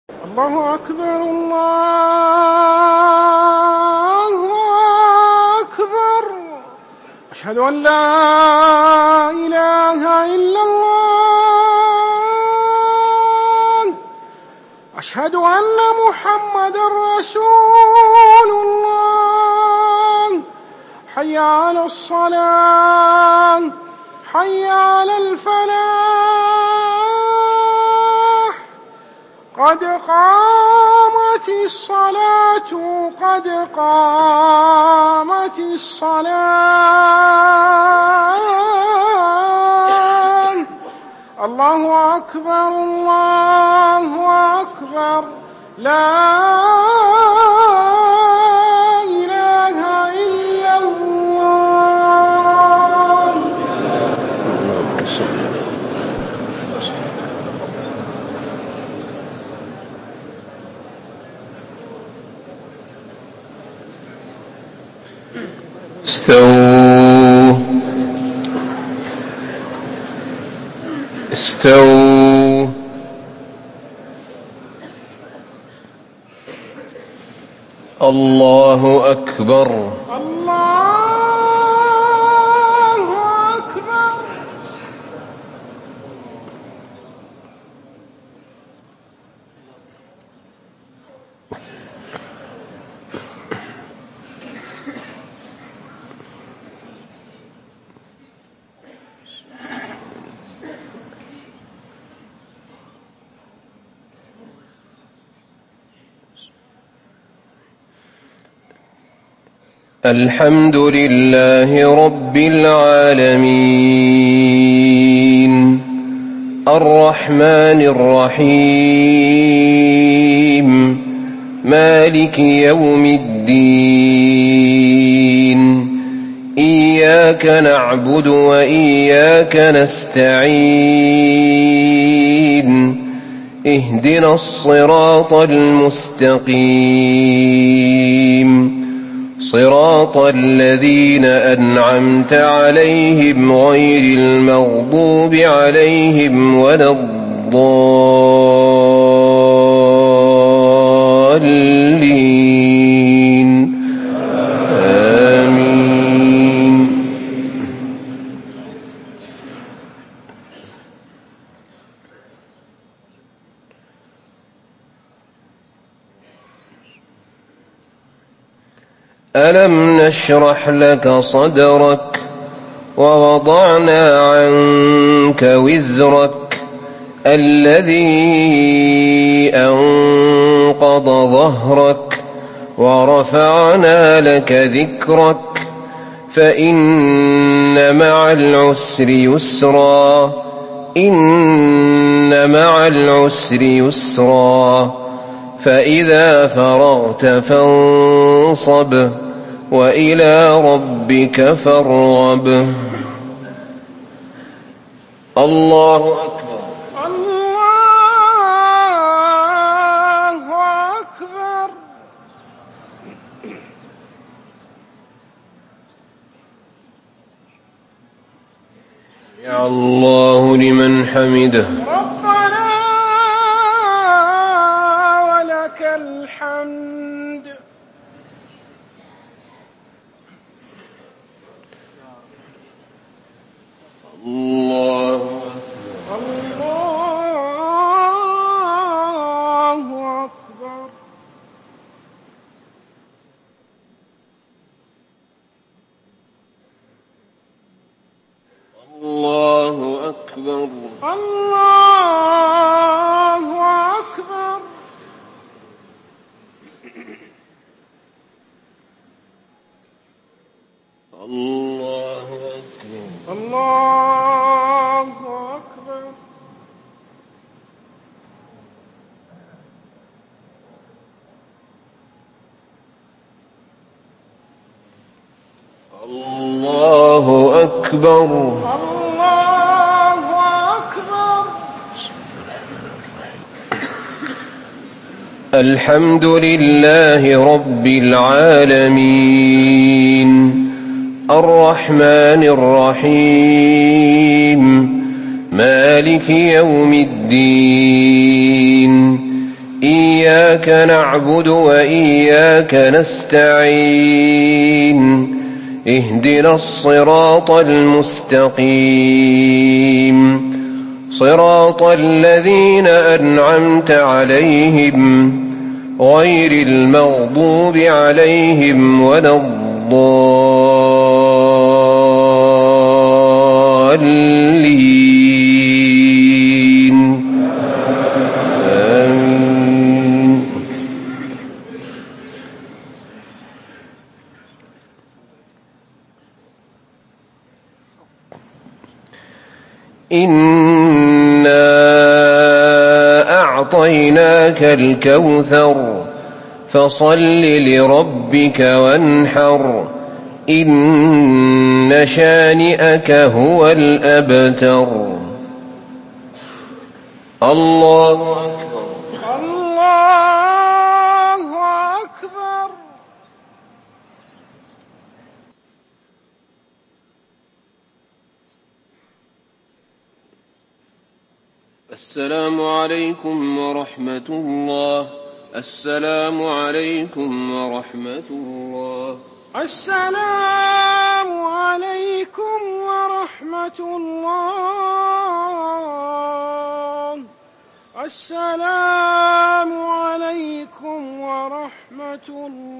الله أكبر الله أكبر. أشهد أن لا إله إلا الله. أشهد أن محمدًا رسول الله. حي على الصلاة، حي على الفلاح، قد قامت الصلاة، قد قامت الصلاة. الله أكبر الله أكبر. لا إله إلا الله. استووا. الله أكبر الله أكبر. الحمد لله رب العالمين الرحمن الرحيم مالك يوم الدين إياك نعبد وإياك نستعين اهدنا الصراط المستقيم صراط الذين أنعمت عليهم غير المغضوب عليهم ولا الضالين آمين. ألم نشرح لك صدرك ووضعنا عنك وزرك الذي أنقض ظهرك ورفعنا لك ذكرك فإن مع العسر يسرا إن مع العسر يسرا فإذا فرغت فانصب وإلى ربك فارغب. الله أكبر الله أكبر. يا الله لمن حمده. ربنا ولك الحمد. الله أكبر. الله أكبر. الله أكبر. الله أكبر. الله أكبر. الله أكبر. الله أكبر. الحمد لله رب العالمين الرحمن الرحيم مالك يوم الدين إياك نعبد وإياك نستعين اهدنا الصراط المستقيم صراط الذين أنعمت عليهم غير المغضوب عليهم ولا الضالين آمين. إنا أعطيناك الكوثر فصل لربك وانحر إن شانئك هو الأبتر. الله أكبر. الله أكبر. السلام عليكم ورحمة الله. السلام عليكم ورحمة الله. السلام عليكم ورحمة الله. السلام عليكم ورحمة الله.